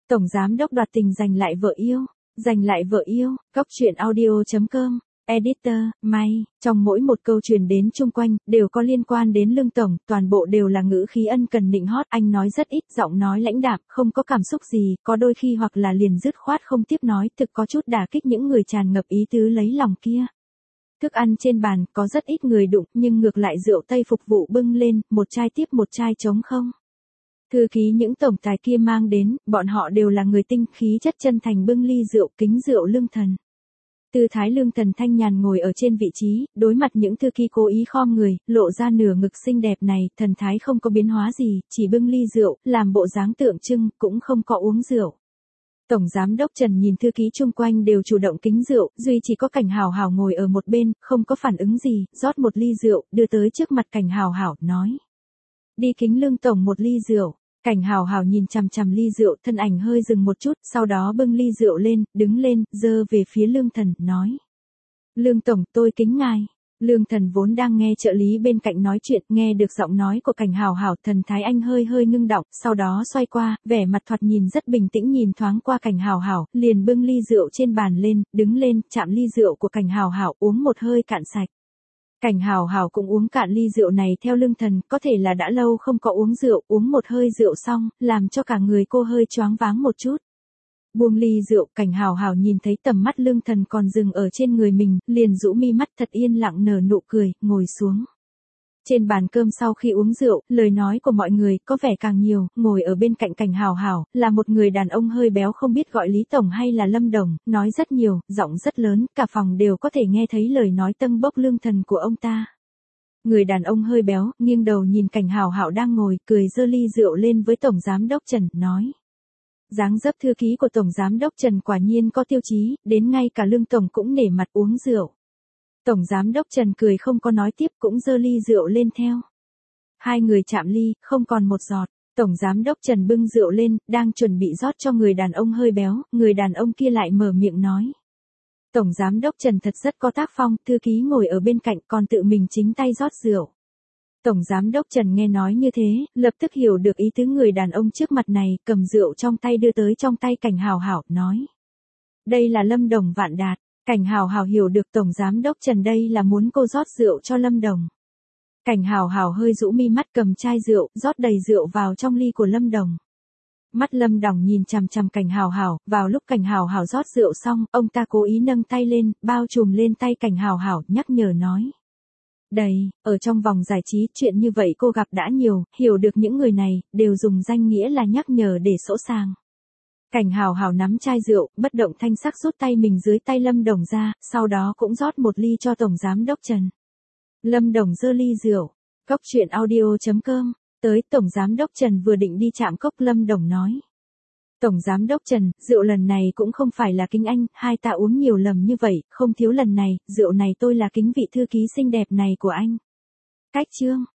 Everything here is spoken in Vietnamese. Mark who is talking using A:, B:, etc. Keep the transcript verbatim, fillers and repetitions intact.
A: Tổng giám đốc đoạt tình giành lại vợ yêu, giành lại vợ yêu, Cóc truyện audio chấm com, editor, May, trong mỗi một câu truyền đến chung quanh, đều có liên quan đến Lương Tổng, toàn bộ đều là ngữ khí ân cần nịnh hót, anh nói rất ít, giọng nói lãnh đạm, không có cảm xúc gì, có đôi khi hoặc là liền dứt khoát không tiếp nói, thực có chút đả kích những người tràn ngập ý tứ lấy lòng kia. Thức ăn trên bàn, có rất ít người đụng, nhưng ngược lại rượu Tây phục vụ bưng lên, một chai tiếp một chai trống không. Thư ký những tổng tài kia mang đến, bọn họ đều là người tinh khí chất chân thành bưng ly rượu kính rượu Lương Thần. Tư thái Lương Thần thanh nhàn ngồi ở trên vị trí, đối mặt những thư ký cố ý khom người, lộ ra nửa ngực xinh đẹp này, thần thái không có biến hóa gì, chỉ bưng ly rượu, làm bộ dáng tượng trưng, cũng không có uống rượu. Tổng giám đốc Trần nhìn thư ký chung quanh đều chủ động kính rượu, duy chỉ có Cảnh Hào Hào ngồi ở một bên, không có phản ứng gì, rót một ly rượu, đưa tới trước mặt Cảnh Hào Hào, nói. Đi kính Lương Tổng một ly rượu. Cảnh Hào Hào nhìn chằm chằm ly rượu, thân ảnh hơi dừng một chút, sau đó bưng ly rượu lên, đứng lên, giơ về phía Lương Thần, nói. Lương Tổng, tôi kính ngài. Lương Thần vốn đang nghe trợ lý bên cạnh nói chuyện, nghe được giọng nói của Cảnh Hào Hào, thần thái anh hơi hơi ngưng động, sau đó xoay qua, vẻ mặt thoạt nhìn rất bình tĩnh nhìn thoáng qua Cảnh Hào Hào, liền bưng ly rượu trên bàn lên, đứng lên, chạm ly rượu của Cảnh Hào Hào, uống một hơi cạn sạch. Cảnh Hào Hào cũng uống cạn ly rượu này theo Lương Thần, có thể là đã lâu không có uống rượu, uống một hơi rượu xong, làm cho cả người cô hơi choáng váng một chút. Buông ly rượu, Cảnh Hào Hào nhìn thấy tầm mắt Lương Thần còn dừng ở trên người mình, liền rũ mi mắt thật yên lặng nở nụ cười, ngồi xuống. Trên bàn cơm sau khi uống rượu, lời nói của mọi người có vẻ càng nhiều, ngồi ở bên cạnh Cảnh Hào Hào, là một người đàn ông hơi béo không biết gọi Lý Tổng hay là Lâm Đồng, nói rất nhiều, giọng rất lớn, cả phòng đều có thể nghe thấy lời nói tâng bốc Lương Thần của ông ta. Người đàn ông hơi béo, nghiêng đầu nhìn Cảnh Hào Hào đang ngồi, cười giơ ly rượu lên với Tổng Giám đốc Trần, nói. Dáng dấp thư ký của Tổng Giám đốc Trần quả nhiên có tiêu chí, đến ngay cả Lương Tổng cũng nể mặt uống rượu. Tổng Giám đốc Trần cười không có nói tiếp cũng giơ ly rượu lên theo. Hai người chạm ly, không còn một giọt. Tổng Giám đốc Trần bưng rượu lên, đang chuẩn bị rót cho người đàn ông hơi béo, người đàn ông kia lại mở miệng nói. Tổng Giám đốc Trần thật rất có tác phong, thư ký ngồi ở bên cạnh còn tự mình chính tay rót rượu. Tổng Giám đốc Trần nghe nói như thế, lập tức hiểu được ý tứ người đàn ông trước mặt này, cầm rượu trong tay đưa tới trong tay Cảnh Hào Hào, nói. Đây là Lâm Đồng Vạn Đạt. Cảnh Hào Hào hiểu được Tổng Giám đốc Trần đây là muốn cô rót rượu cho Lâm Đồng. Cảnh Hào Hào hơi rũ mi mắt cầm chai rượu, rót đầy rượu vào trong ly của Lâm Đồng. Mắt Lâm Đồng nhìn chằm chằm Cảnh Hào Hào, vào lúc Cảnh Hào Hào rót rượu xong, ông ta cố ý nâng tay lên, bao trùm lên tay Cảnh Hào Hào, nhắc nhở nói. Đầy, ở trong vòng giải trí, chuyện như vậy cô gặp đã nhiều, hiểu được những người này, đều dùng danh nghĩa là nhắc nhở để sỗ sàng. Cảnh Hào Hào nắm chai rượu, bất động thanh sắc rút tay mình dưới tay Lâm Đồng ra, sau đó cũng rót một ly cho Tổng Giám đốc Trần. Lâm Đồng giơ ly rượu. Cóc truyện audio chấm com. Tới, Tổng Giám đốc Trần vừa định đi chạm cốc, Lâm Đồng nói. Tổng Giám đốc Trần, rượu lần này cũng không phải là kính anh, hai ta uống nhiều lầm như vậy, không thiếu lần này, rượu này tôi là kính vị thư ký xinh đẹp này của anh. Cách chương.